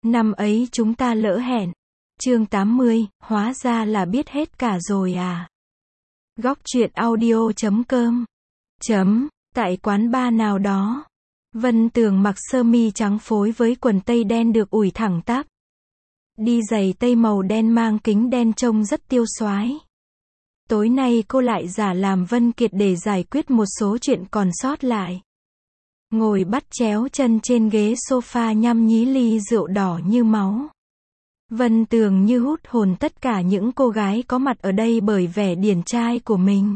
Năm ấy chúng ta lỡ hẹn. Chương 80, hóa ra là biết hết cả rồi à. Góc truyện audio.com. Tại quán bar nào đó, Vân Tường mặc sơ mi trắng phối với quần tây đen được ủi thẳng tắp. Đi giày tây màu đen mang kính đen trông rất tiêu xoái. Tối nay cô lại giả làm Vân Kiệt để giải quyết một số chuyện còn sót lại. Ngồi bắt chéo chân trên ghế sofa nhâm nhí ly rượu đỏ như máu. Vân Tường như hút hồn tất cả những cô gái có mặt ở đây bởi vẻ điển trai của mình.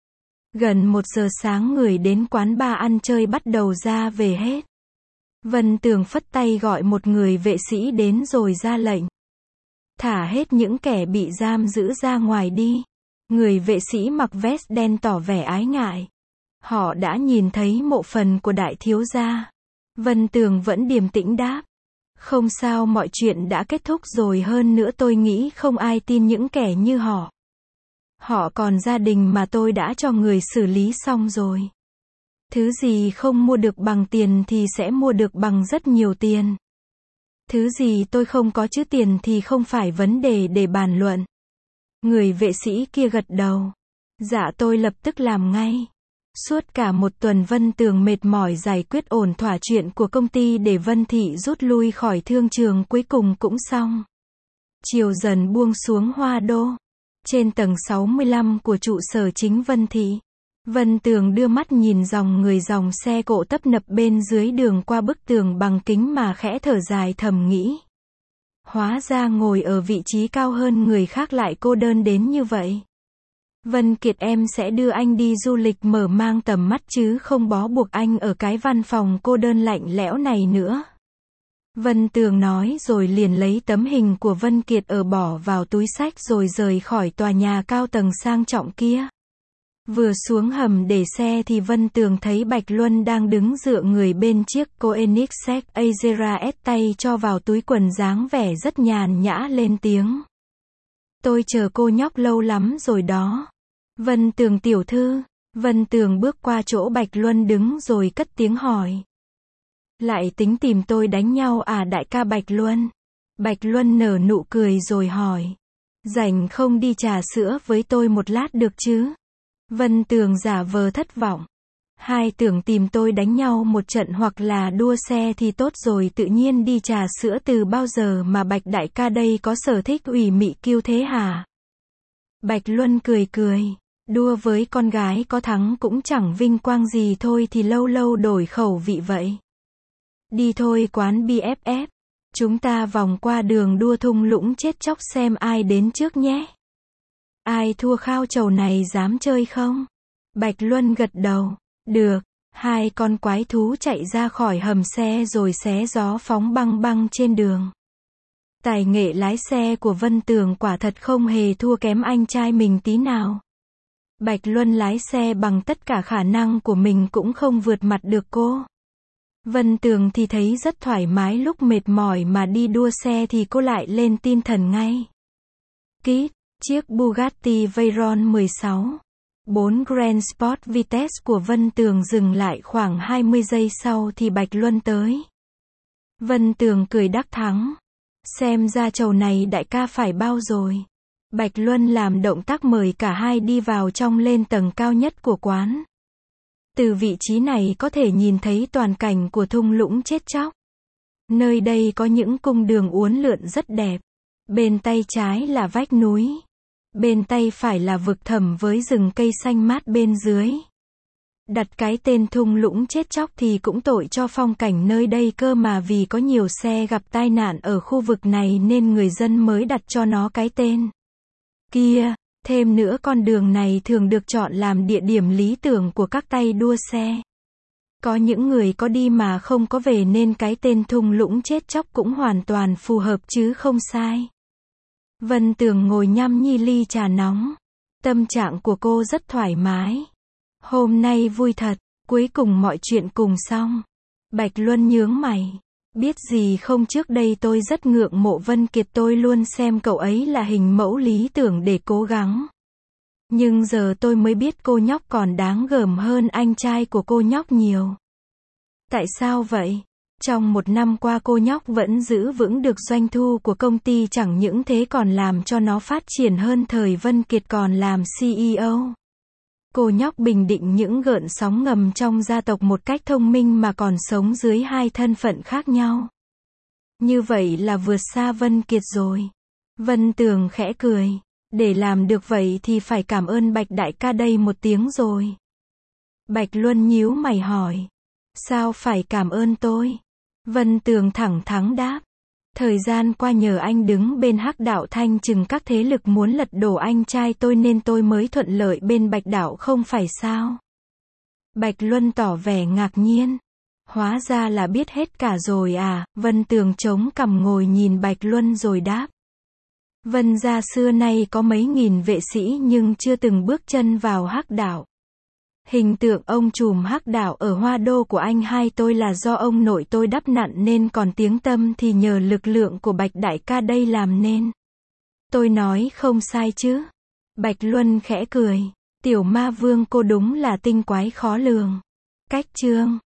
Gần 1 giờ sáng người đến quán bar ăn chơi bắt đầu ra về hết. Vân Tường phất tay gọi một người vệ sĩ đến rồi ra lệnh. Thả hết những kẻ bị giam giữ ra ngoài đi. Người vệ sĩ mặc vest đen tỏ vẻ ái ngại. Họ đã nhìn thấy mộ phần của đại thiếu gia. Vân Tường vẫn điềm tĩnh đáp. Không sao, mọi chuyện đã kết thúc rồi, hơn nữa tôi nghĩ không ai tin những kẻ như họ. Họ còn gia đình mà tôi đã cho người xử lý xong rồi. Thứ gì không mua được bằng tiền thì sẽ mua được bằng rất nhiều tiền. Thứ gì tôi không có chứ tiền thì không phải vấn đề để bàn luận. Người vệ sĩ kia gật đầu. Dạ tôi lập tức làm ngay. Suốt cả 1 tuần Vân Tường mệt mỏi giải quyết ổn thỏa chuyện của công ty để Vân Thị rút lui khỏi thương trường, cuối cùng cũng xong. Chiều dần buông xuống Hoa Đô. Trên tầng 65 của trụ sở chính Vân Thị, Vân Tường đưa mắt nhìn dòng người dòng xe cộ tấp nập bên dưới đường qua bức tường bằng kính mà khẽ thở dài thầm nghĩ. Hóa ra ngồi ở vị trí cao hơn người khác lại cô đơn đến như vậy. Vân Kiệt, em sẽ đưa anh đi du lịch mở mang tầm mắt chứ không bó buộc anh ở cái văn phòng cô đơn lạnh lẽo này nữa. Vân Tường nói rồi liền lấy tấm hình của Vân Kiệt ở bỏ vào túi xách rồi rời khỏi tòa nhà cao tầng sang trọng kia. Vừa xuống hầm để xe thì Vân Tường thấy Bạch Luân đang đứng dựa người bên chiếc Koenigsegg Azera S, tay cho vào túi quần, dáng vẻ rất nhàn nhã lên tiếng. Tôi chờ cô nhóc lâu lắm rồi đó. Vân Tường tiểu thư. Vân Tường bước qua chỗ Bạch Luân đứng rồi cất tiếng hỏi. Lại tính tìm tôi đánh nhau à đại ca Bạch Luân? Bạch Luân nở nụ cười rồi hỏi. Rảnh không đi trà sữa với tôi một lát được chứ? Vân Tường giả vờ thất vọng. Hai tưởng tìm tôi đánh nhau một trận hoặc là đua xe thì tốt rồi, tự nhiên đi trà sữa từ bao giờ mà Bạch đại ca đây có sở thích ủy mị kiêu thế hả? Bạch Luân cười cười. Đua với con gái có thắng cũng chẳng vinh quang gì thôi thì lâu lâu đổi khẩu vị vậy. Đi thôi quán BFF. Chúng ta vòng qua đường đua thung lũng chết chóc xem ai đến trước nhé. Ai thua khao chầu này dám chơi không? Bạch Luân gật đầu. Được. Hai con quái thú chạy ra khỏi hầm xe rồi xé gió phóng băng băng trên đường. Tài nghệ lái xe của Vân Tường quả thật không hề thua kém anh trai mình tí nào. Bạch Luân lái xe bằng tất cả khả năng của mình cũng không vượt mặt được cô. Vân Tường thì thấy rất thoải mái, lúc mệt mỏi mà đi đua xe thì cô lại lên tinh thần ngay. Kít, chiếc Bugatti Veyron 16 4 Grand Sport Vitesse của Vân Tường dừng lại khoảng 20 giây sau thì Bạch Luân tới. Vân Tường cười đắc thắng. Xem ra chầu này đại ca phải bao rồi. Bạch Luân làm động tác mời cả hai đi vào trong, lên tầng cao nhất của quán. Từ vị trí này có thể nhìn thấy toàn cảnh của thung lũng chết chóc. Nơi đây có những cung đường uốn lượn rất đẹp. Bên tay trái là vách núi. Bên tay phải là vực thẳm với rừng cây xanh mát bên dưới. Đặt cái tên thung lũng chết chóc thì cũng tội cho phong cảnh nơi đây cơ mà, vì có nhiều xe gặp tai nạn ở khu vực này nên người dân mới đặt cho nó cái tên. Kia, thêm nữa con đường này thường được chọn làm địa điểm lý tưởng của các tay đua xe. Có những người có đi mà không có về nên cái tên thung lũng chết chóc cũng hoàn toàn phù hợp chứ không sai. Vân Tường ngồi nhâm nhi ly trà nóng. Tâm trạng của cô rất thoải mái. Hôm nay vui thật, cuối cùng mọi chuyện cùng xong. Bạch Luân nhướng mày. Biết gì không, trước đây tôi rất ngưỡng mộ Vân Kiệt, tôi luôn xem cậu ấy là hình mẫu lý tưởng để cố gắng. Nhưng giờ tôi mới biết cô nhóc còn đáng gờm hơn anh trai của cô nhóc nhiều. Tại sao vậy? Trong một năm qua cô nhóc vẫn giữ vững được doanh thu của công ty, chẳng những thế còn làm cho nó phát triển hơn thời Vân Kiệt còn làm CEO. Cô nhóc bình định những gợn sóng ngầm trong gia tộc một cách thông minh mà còn sống dưới hai thân phận khác nhau. Như vậy là vượt xa Vân Kiệt rồi. Vân Tường khẽ cười. Để làm được vậy thì phải cảm ơn Bạch đại ca đây một tiếng rồi. Bạch Luân nhíu mày hỏi. Sao phải cảm ơn tôi? Vân Tường thẳng thắn đáp. Thời gian qua nhờ anh đứng bên Hắc đạo thanh trừng các thế lực muốn lật đổ anh trai tôi nên tôi mới thuận lợi bên Bạch đạo không phải sao? Bạch Luân tỏ vẻ ngạc nhiên. Hóa ra là biết hết cả rồi à? Vân Tường chống cằm ngồi nhìn Bạch Luân rồi đáp. Vân gia xưa nay có mấy nghìn vệ sĩ nhưng chưa từng bước chân vào Hắc đạo. Hình tượng ông trùm Hắc đạo ở Hoa Đô của anh hai tôi là do ông nội tôi đắp nặn nên, còn tiếng tăm thì nhờ lực lượng của Bạch đại ca đây làm nên. Tôi nói không sai chứ? Bạch Luân khẽ cười. Tiểu ma vương cô đúng là tinh quái khó lường. Cách chương